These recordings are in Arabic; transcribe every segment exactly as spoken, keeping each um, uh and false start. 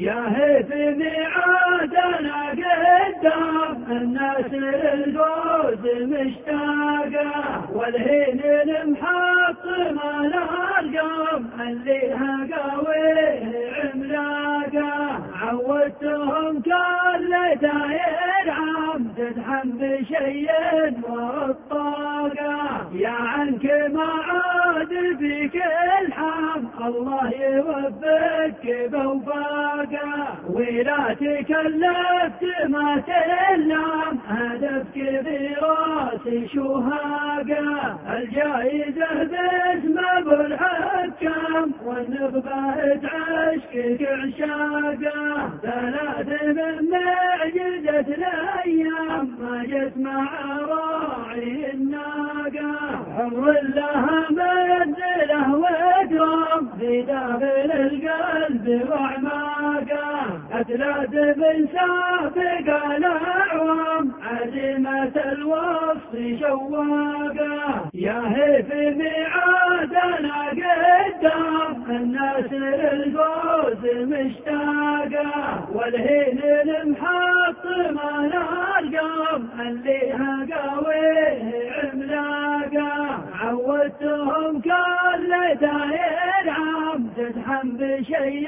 يا هي في ميعادنا قدام الناس للفوز مشتاقة، والهين المحطمة الأرقام اللي هقاويه عملاقة. عودتهم كل داير عام تدحم بشيء والطاقة، يا عنك ما عاد فيك الحام الله يوفقك بوفاقة. ولا تكلفت ما تلام هدفك براسي شهاقة، الجايزة باسم ابو الحكام والنخبة عشقك عشاقة. ثلاث من معجزة الايام ما جت مع راعي الناقة، حر لها منزله واكرام في داخل القلب واعماقه. أثلاث من سابق الاعوام عزيمة الوصف شواقه، يا هي في ميعادنا قدام الناس للفوز مشتاقة، والهين المحطمة الأرقام اللي هقاويه عملاقة. عودتهم كل داير عام تدحم بشيء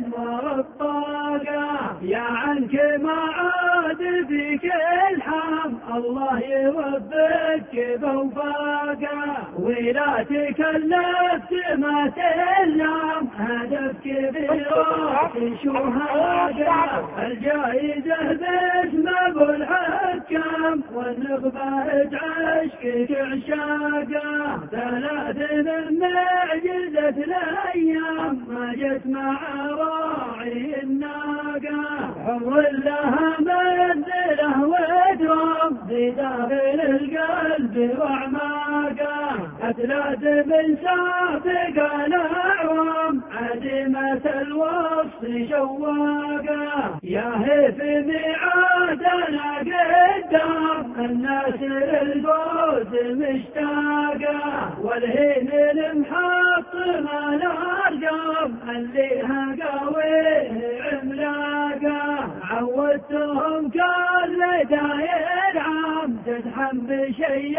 والطاقة، يا عنك ما عاد فيك الحام الله يوفقك بوفاقة. ولا تكلفت ما تلام هدفك براسي شهاقة، الجايزة باسم ابو الحكام والنخبة عشقك عشاقة. ثلاث من معجزة الايام ما جت مع راعي الناقة، حر لها منزله واكرام في داخل القلب واعماقه. أثلاث من سابق الاعوام عزيمة الوصف شواقه، يا هي في ميعادنا قدام الناس للفوز مشتاقة، والهين المحطمة الأرقام اللي هقاويه عملاقة. عودتهم كل داير عام تدحم بشيء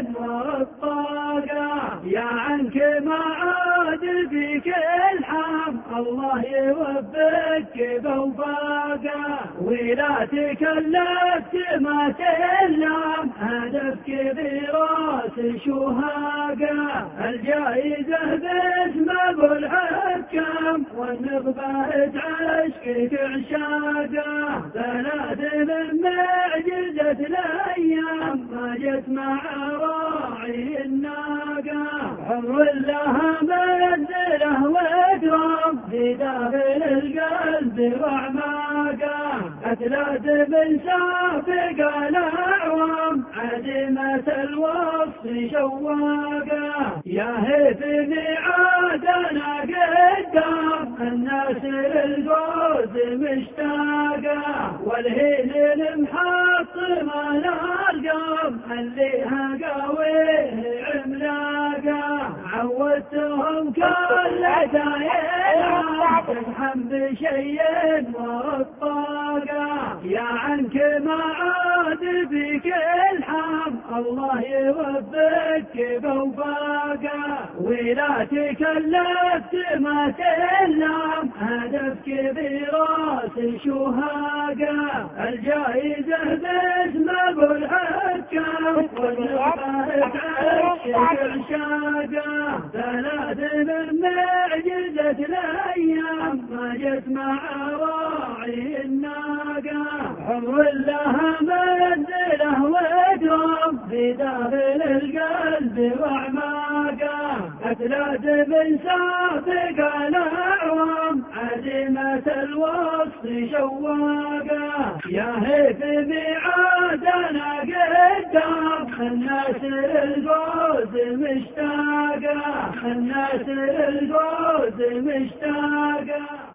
والطاقة، يا عنك ما عاد فيك الحام الله يوفقك بوفاقة. ولا تكلفت ما تلام هدفك براسي شهاقة، الجايزة باسم ابو الحكام والنخبة عشقك عشاقة. ثلاث من معجزة الايام ما جت مع راعي الناقة، حر لها منزله واكرام في داخل القلب واعماقه. أثلاث من سابق الاعوام عزيمة الوصف شواقه، يا هي في ميعادنا قدام الناس للفوز مشتاقة، والهين المحطمة الأرقام اللي هقاويه عملاقة. عودتهم كل داير تدحم بشيء والطاقة، يا عنك ما عاد فيك الحام الله يوفقك بوفاقة. ولا تكلفت ما تلام هدفك براسي شهاقة، الجايزة باسم ابو الحكام والنخبة عشقك عشاقة. ثلاث من معجزة الايام ما جت مع راعي الناقة، حر لها منزله واكرام في داخل القلب واعماقه. أثلاث من سابق الاعوام عزيمة الوصف شواقه، يا هي في ميعادنا قدام الناس للفوز مشتاقة، الناس للفوز مشتاقة.